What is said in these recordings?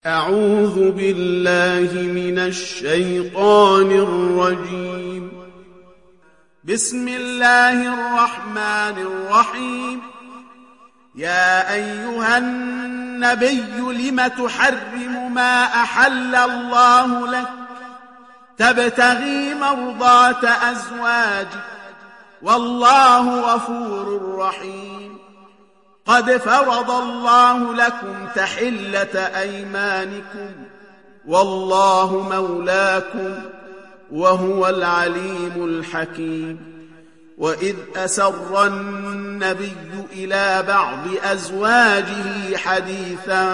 أعوذ بالله من الشيطان الرجيم. بسم الله الرحمن الرحيم. يا أيها النبي لم تحرم ما أحل الله لك تبتغي مرضات أزواجك والله غفور رحيم. قد فرض الله لكم تحلة أيمانكم والله مولاكم وهو العليم الحكيم. وإذ أسر النبي إلى بعض أزواجه حديثا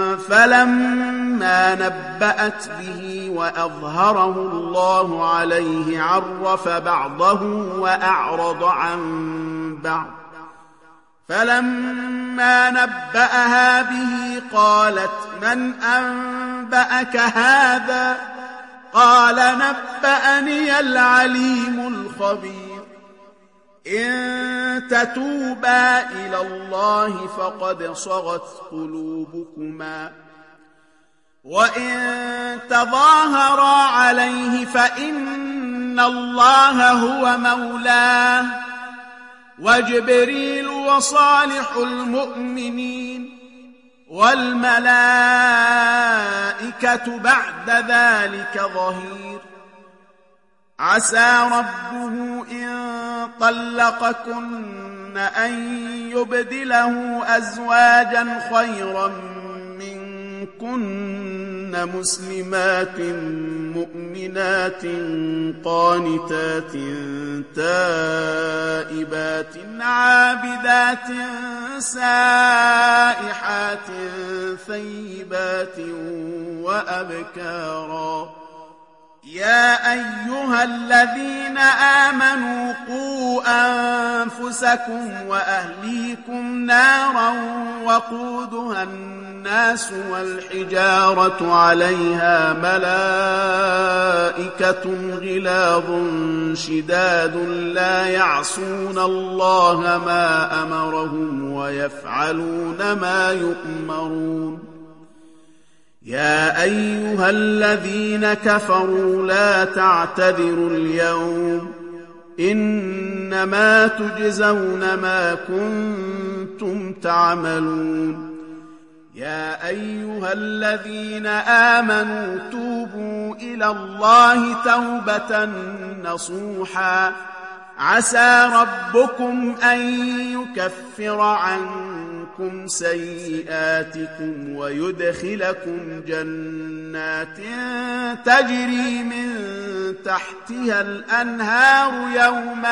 فلما نبأت به وأظهره الله عليه عرف بعضه وأعرض عن بعض. فلما نبأها به قالت من أنبأك هذا؟ قال نبأني العليم الخبير. إن تتوبا إلى الله فقد صغت قلوبكما وإن تظاهرا عليه فإن الله هو مولاه وجبريل وصالح المؤمنين والملائكة بعد ذلك ظهير. عسى ربه إن طلقكن أن يبدله أزواجا خيرا منكن مسلمات مؤمنات قانتات تائبات عابدات سائحات ثيبات وأبكارا. يا أيها الذين آمنوا قوا أنفسكم وأهليكم نارا وقودها الناس والحجارة عليها ملائكة غلاظ شداد لا يعصون الله ما أمرهم ويفعلون ما يؤمرون. يا أيها الذين كفروا لا تعتذروا اليوم إنما تجزون ما كنتم تعملون. يا أيها الذين آمنوا توبوا إلى الله توبة نصوحا عسى ربكم أن يكفر عنكم سيئاتكم ويدخلكم جنات تجري من تحتها الأنهار يوم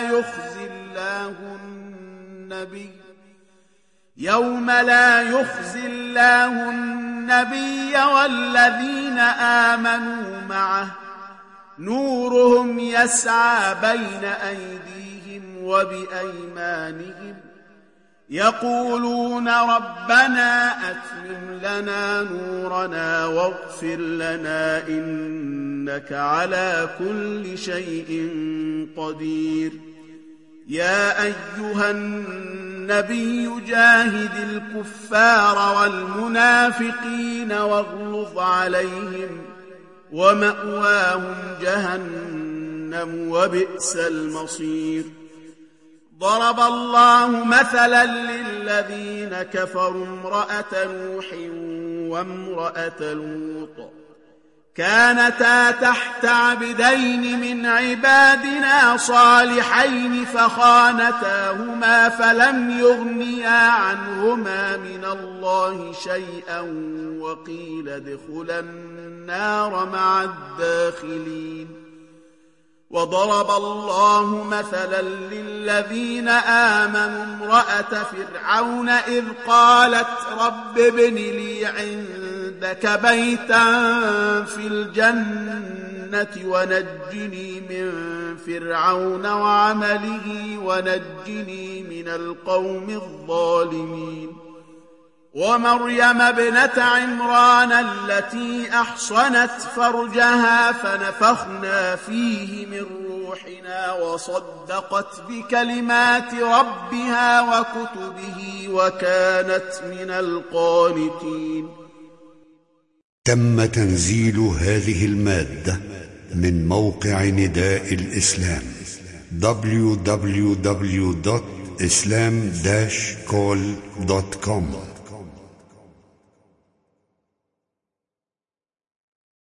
لا يخزي الله النبي والذين آمنوا معه نورهم يسعى بين أيديهم وبأيمانهم يقولون ربنا أتمم لنا نورنا واغفر لنا إنك على كل شيء قدير. يا أيها النبي جاهد الكفار والمنافقين واغلظ عليهم ومأواهم جهنم وبئس المصير. ضرب الله مثلا للذين كفروا امرأة نوح وامرأة لوط كانتا تحت عبدين من عبادنا صالحين فخانتاهما فلم يغنيا عنهما من الله شيئا وقيل ادخلا النار مع الداخلين. وضرب الله مثلا للذين آمنوا امرأة فرعون إذ قالت رب ابن لي عندك بيتا في الجنة ونجني من فرعون وعمله ونجني من القوم الظالمين. ومريم ابنة عمران التي أحصنت فرجها فنفخنا فيه من روحنا وصدقت بكلمات ربها وكتبه وكانت من القانتين. تم تنزيل هذه المادة من موقع نداء الإسلام www.islam-call.com